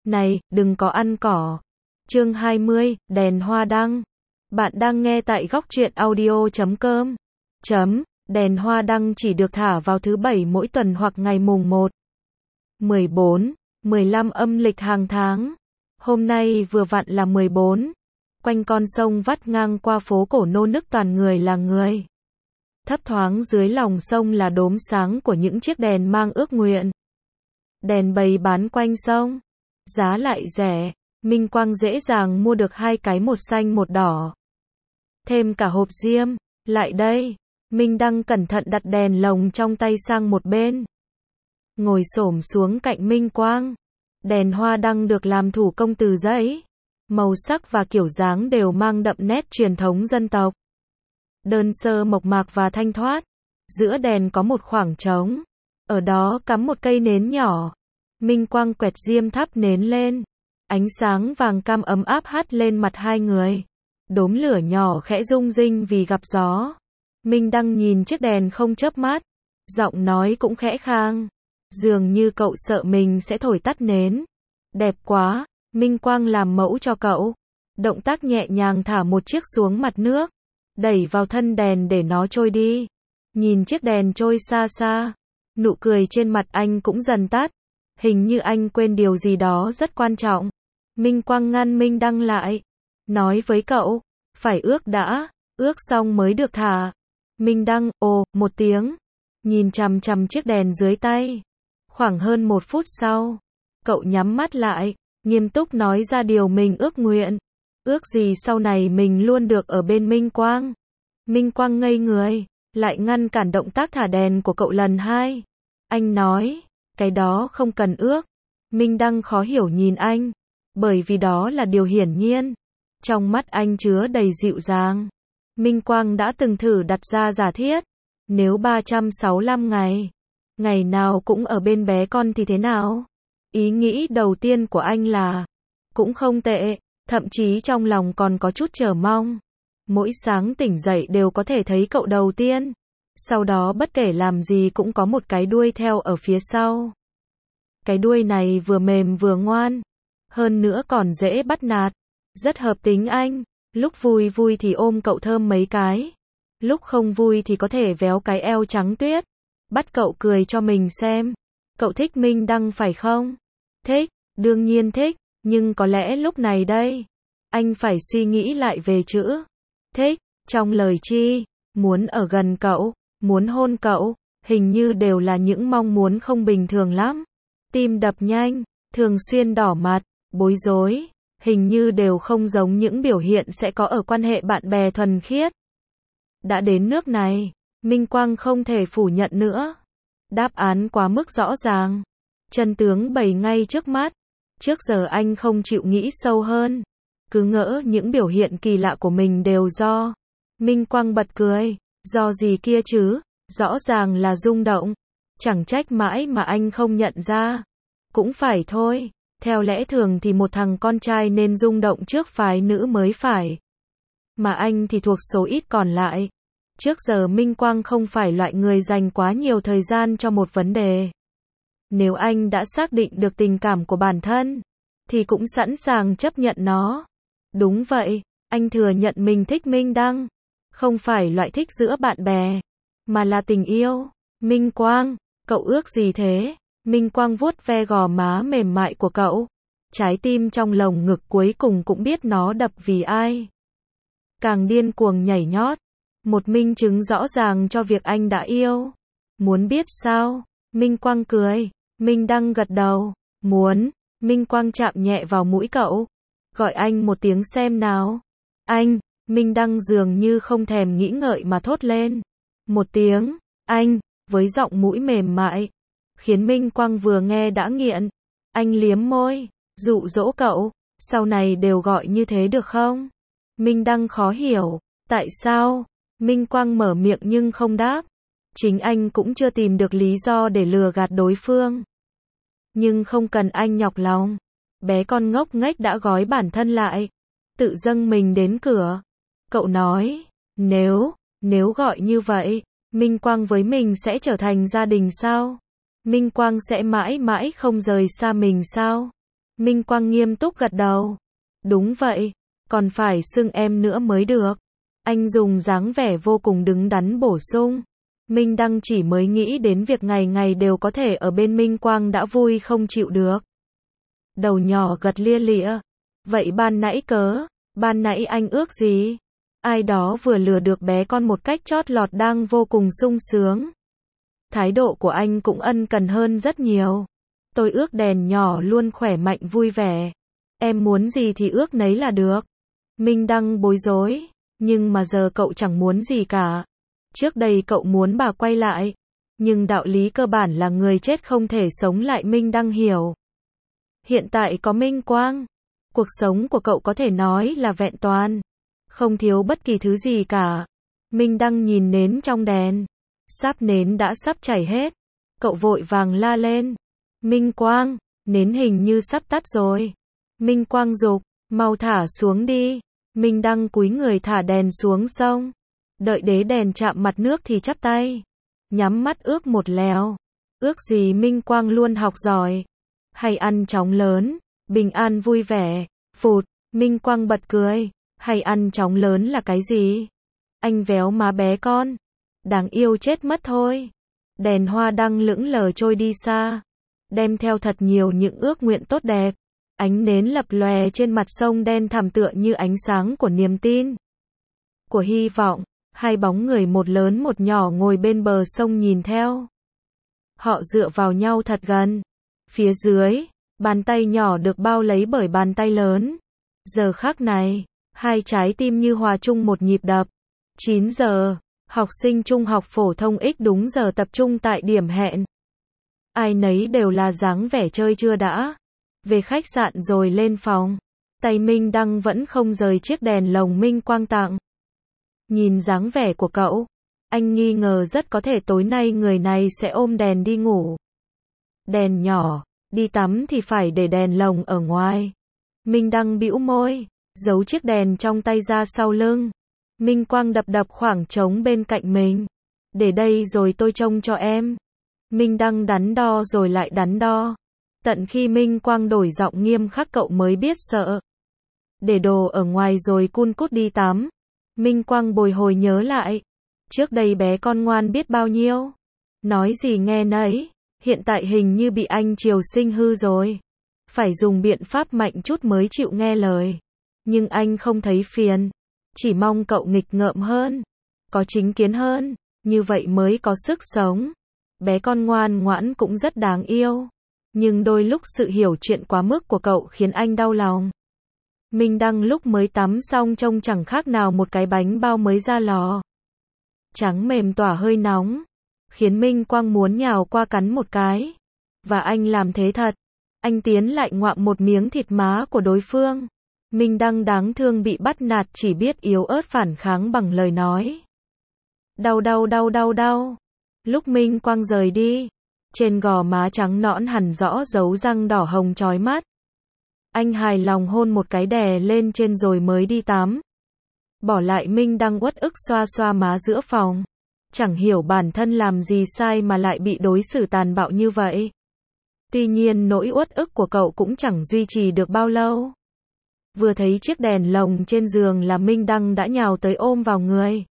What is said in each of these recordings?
Này, đừng có ăn cỏ. Chương 20, đèn hoa đăng. Bạn đang nghe tại góc truyện audio.com. Đèn hoa đăng chỉ được thả vào thứ Bảy mỗi tuần hoặc ngày mùng 1, 14, 15 âm lịch hàng tháng. Hôm nay vừa vặn là 14. Quanh con sông vắt ngang qua phố cổ nô nức toàn người là người. Thấp thoáng dưới lòng sông là đốm sáng của những chiếc đèn mang ước nguyện. Đèn bày bán quanh sông. Giá lại rẻ. Minh Quang dễ dàng mua được 2 cái, một xanh một đỏ. Thêm cả hộp diêm. Lại đây. Minh Đăng cẩn thận đặt đèn lồng trong tay sang một bên. Ngồi xổm xuống cạnh Minh Quang. Đèn hoa đăng được làm thủ công từ giấy. Màu sắc và kiểu dáng đều mang đậm nét truyền thống dân tộc. Đơn sơ mộc mạc và thanh thoát. Giữa đèn có một khoảng trống. Ở đó cắm một cây nến nhỏ. Minh Quang quẹt diêm thắp nến lên. Ánh sáng vàng cam ấm áp hắt lên mặt hai người. Đốm lửa nhỏ khẽ rung rinh vì gặp gió. Minh Đăng nhìn chiếc đèn không chớp mắt. Giọng nói cũng khẽ khang. Dường như cậu sợ mình sẽ thổi tắt nến. Đẹp quá. Minh Quang làm mẫu cho cậu. Động tác nhẹ nhàng thả một chiếc xuống mặt nước. Đẩy vào thân đèn để nó trôi đi. Nhìn chiếc đèn trôi xa xa. Nụ cười trên mặt anh cũng dần tắt. Hình như anh quên điều gì đó rất quan trọng. Minh Quang ngăn Minh Đăng lại. Nói với cậu. Phải ước đã. Ước xong mới được thả. Minh Đăng, ồ, một tiếng. Nhìn chằm chằm chiếc đèn dưới tay. Khoảng hơn 1 phút sau. Cậu nhắm mắt lại. Nghiêm túc nói ra điều mình ước nguyện. Ước gì sau này mình luôn được ở bên Minh Quang. Minh Quang ngây người. Lại ngăn cản động tác thả đèn của cậu lần 2. Anh nói. Cái đó không cần ước. Minh Đăng khó hiểu nhìn anh. Bởi vì đó là điều hiển nhiên. Trong mắt anh chứa đầy dịu dàng. Minh Quang đã từng thử đặt ra giả thiết. Nếu 365 ngày. Ngày nào cũng ở bên bé con thì thế nào? Ý nghĩ đầu tiên của anh là. Cũng không tệ. Thậm chí trong lòng còn có chút chờ mong. Mỗi sáng tỉnh dậy đều có thể thấy cậu đầu tiên. Sau đó bất kể làm gì cũng có một cái đuôi theo ở phía sau. Cái đuôi này vừa mềm vừa ngoan. Hơn nữa còn dễ bắt nạt. Rất hợp tính anh. Lúc vui vui thì ôm cậu thơm mấy cái. Lúc không vui thì có thể véo cái eo trắng tuyết. Bắt cậu cười cho mình xem. Cậu thích Minh Đăng phải không? Thích, đương nhiên thích. Nhưng có lẽ lúc này đây. Anh phải suy nghĩ lại về chữ. Thích, trong lời chi. Muốn ở gần cậu. Muốn hôn cậu. Hình như đều là những mong muốn không bình thường lắm. Tim đập nhanh. Thường xuyên đỏ mặt. Bối rối. Hình như đều không giống những biểu hiện sẽ có ở quan hệ bạn bè thuần khiết. Đã đến nước này, Minh Quang không thể phủ nhận nữa. Đáp án quá mức rõ ràng. Chân tướng bày ngay trước mắt. Trước giờ anh không chịu nghĩ sâu hơn. Cứ ngỡ những biểu hiện kỳ lạ của mình đều do. Minh Quang bật cười. Do gì kia chứ? Rõ ràng là rung động. Chẳng trách mãi mà anh không nhận ra. Cũng phải thôi. Theo lẽ thường thì một thằng con trai nên rung động trước phái nữ mới phải. Mà anh thì thuộc số ít còn lại. Trước giờ Minh Quang không phải loại người dành quá nhiều thời gian cho một vấn đề. Nếu anh đã xác định được tình cảm của bản thân, thì cũng sẵn sàng chấp nhận nó. Đúng vậy, anh thừa nhận mình thích Minh Đăng. Không phải loại thích giữa bạn bè, mà là tình yêu. Minh Quang, cậu ước gì thế? Minh Quang vuốt ve gò má mềm mại của cậu. Trái tim trong lồng ngực cuối cùng cũng biết nó đập vì ai. Càng điên cuồng nhảy nhót. Một minh chứng rõ ràng cho việc anh đã yêu. Muốn biết sao? Minh Quang cười. Minh Đăng gật đầu. Muốn. Minh Quang chạm nhẹ vào mũi cậu. Gọi anh một tiếng xem nào. Anh. Minh Đăng dường như không thèm nghĩ ngợi mà thốt lên. Một tiếng. Anh. Với giọng mũi mềm mại. Khiến Minh Quang vừa nghe đã nghiện. Anh liếm môi. Dụ dỗ cậu. Sau này đều gọi như thế được không? Minh Đăng khó hiểu. Tại sao? Minh Quang mở miệng nhưng không đáp. Chính anh cũng chưa tìm được lý do để lừa gạt đối phương. Nhưng không cần anh nhọc lòng. Bé con ngốc nghếch đã gói bản thân lại. Tự dâng mình đến cửa. Cậu nói. Nếu gọi như vậy, Minh Quang với mình sẽ trở thành gia đình sao? Minh Quang sẽ mãi mãi không rời xa mình sao? Minh Quang nghiêm túc gật đầu. Đúng vậy, còn phải xưng em nữa mới được. Anh dùng dáng vẻ vô cùng đứng đắn bổ sung. Minh Đăng chỉ mới nghĩ đến việc ngày ngày đều có thể ở bên Minh Quang đã vui không chịu được. Đầu nhỏ gật lia lịa. Vậy ban nãy anh ước gì? Ai đó vừa lừa được bé con một cách chót lọt đang vô cùng sung sướng. Thái độ của anh cũng ân cần hơn rất nhiều. Tôi ước đèn nhỏ luôn khỏe mạnh vui vẻ. Em muốn gì thì ước nấy là được. Minh Đăng bối rối. Nhưng mà giờ cậu chẳng muốn gì cả. Trước đây cậu muốn bà quay lại. Nhưng đạo lý cơ bản là người chết không thể sống lại, Minh Đăng hiểu. Hiện tại có Minh Quang. Cuộc sống của cậu có thể nói là vẹn toàn. Không thiếu bất kỳ thứ gì cả. Minh Đăng nhìn nến trong đèn. Sáp nến đã sắp chảy hết. Cậu vội vàng la lên. Minh Quang, nến hình như sắp tắt rồi. Minh Quang giục, mau thả xuống đi. Minh Đăng cúi người thả đèn xuống sông. Đợi đế đèn chạm mặt nước thì chắp tay. Nhắm mắt ước một lèo. Ước gì Minh Quang luôn học giỏi. Hay ăn chóng lớn, bình an vui vẻ. Phụt, Minh Quang bật cười. Hay ăn chóng lớn là cái gì? Anh véo má bé con. Đáng yêu chết mất thôi. Đèn hoa đăng lững lờ trôi đi xa. Đem theo thật nhiều những ước nguyện tốt đẹp. Ánh nến lập lòe trên mặt sông đen thẳm tựa như ánh sáng của niềm tin. Của hy vọng. Hai bóng người một lớn một nhỏ ngồi bên bờ sông nhìn theo. Họ dựa vào nhau thật gần. Phía dưới, bàn tay nhỏ được bao lấy bởi bàn tay lớn. Giờ khắc này, hai trái tim như hòa chung một nhịp đập. 9 giờ, học sinh trung học phổ thông X đúng giờ tập trung tại điểm hẹn. Ai nấy đều là dáng vẻ chơi chưa đã. Về khách sạn rồi lên phòng. Tay Minh Đăng vẫn không rời chiếc đèn lồng Minh Quang tặng. Nhìn dáng vẻ của cậu, anh nghi ngờ rất có thể tối nay người này sẽ ôm đèn đi ngủ. Đèn nhỏ, đi tắm thì phải để đèn lồng ở ngoài. Minh Đăng bĩu môi, giấu chiếc đèn trong tay ra sau lưng. Minh Quang đập đập khoảng trống bên cạnh mình. Để đây rồi tôi trông cho em. Minh Đăng đắn đo rồi lại đắn đo. Tận khi Minh Quang đổi giọng nghiêm khắc cậu mới biết sợ. Để đồ ở ngoài rồi cun cút đi tắm. Minh Quang bồi hồi nhớ lại. Trước đây bé con ngoan biết bao nhiêu. Nói gì nghe nấy. Hiện tại hình như bị anh triều sinh hư rồi. Phải dùng biện pháp mạnh chút mới chịu nghe lời. Nhưng anh không thấy phiền. Chỉ mong cậu nghịch ngợm hơn. Có chính kiến hơn. Như vậy mới có sức sống. Bé con ngoan ngoãn cũng rất đáng yêu. Nhưng đôi lúc sự hiểu chuyện quá mức của cậu khiến anh đau lòng. Minh Đăng lúc mới tắm xong trông chẳng khác nào một cái bánh bao mới ra lò. Trắng mềm tỏa hơi nóng. Khiến Minh Quang muốn nhào qua cắn một cái. Và anh làm thế thật. Anh tiến lại ngoạm một miếng thịt má của đối phương. Minh Đăng đáng thương bị bắt nạt chỉ biết yếu ớt phản kháng bằng lời nói. Đau đau đau đau đau. Lúc Minh Quang rời đi. Trên gò má trắng nõn hẳn rõ dấu răng đỏ hồng chói mắt. Anh hài lòng hôn một cái đè lên trên rồi mới đi tắm. Bỏ lại Minh Đăng uất ức xoa xoa má giữa phòng. Chẳng hiểu bản thân làm gì sai mà lại bị đối xử tàn bạo như vậy. Tuy nhiên nỗi uất ức của cậu cũng chẳng duy trì được bao lâu. Vừa thấy chiếc đèn lồng trên giường là Minh Đăng đã nhào tới ôm vào người.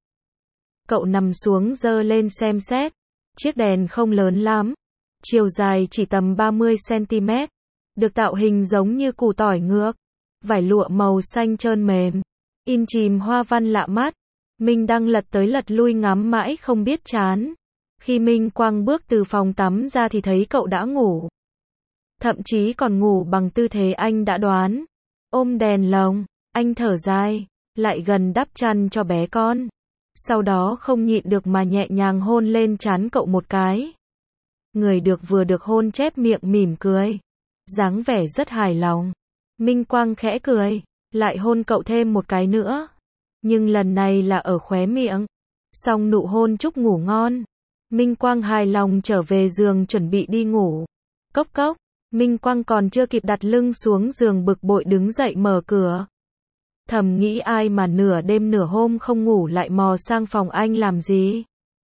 Cậu nằm xuống giơ lên xem xét. Chiếc đèn không lớn lắm. Chiều dài chỉ tầm 30 cm. Được tạo hình giống như củ tỏi ngược. Vải lụa màu xanh trơn mềm. In chìm hoa văn lạ mắt. Minh Đăng lật tới lật lui ngắm mãi không biết chán. Khi Minh Quang bước từ phòng tắm ra thì thấy cậu đã ngủ. Thậm chí còn ngủ bằng tư thế anh đã đoán. Ôm đèn lồng, anh thở dài, lại gần đắp chăn cho bé con. Sau đó không nhịn được mà nhẹ nhàng hôn lên trán cậu một cái. Người vừa được hôn chép miệng mỉm cười. Dáng vẻ rất hài lòng. Minh Quang khẽ cười, lại hôn cậu thêm một cái nữa. Nhưng lần này là ở khóe miệng. Xong nụ hôn chúc ngủ ngon. Minh Quang hài lòng trở về giường chuẩn bị đi ngủ. Cốc cốc, Minh Quang còn chưa kịp đặt lưng xuống giường bực bội đứng dậy mở cửa. Thầm nghĩ ai mà nửa đêm nửa hôm không ngủ lại mò sang phòng anh làm gì?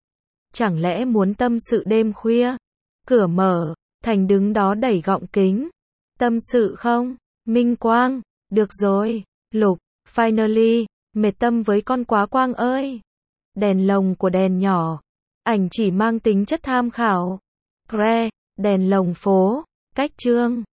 Chẳng lẽ muốn tâm sự đêm khuya? Cửa mở, Thành đứng đó đẩy gọng kính. tâm sự không? Minh Quang, được rồi. Lục, finally, mệt tâm với con quá Quang ơi. Đèn lồng của đèn nhỏ. Ảnh chỉ mang tính chất tham khảo. Gre, đèn lồng phố, cách chương.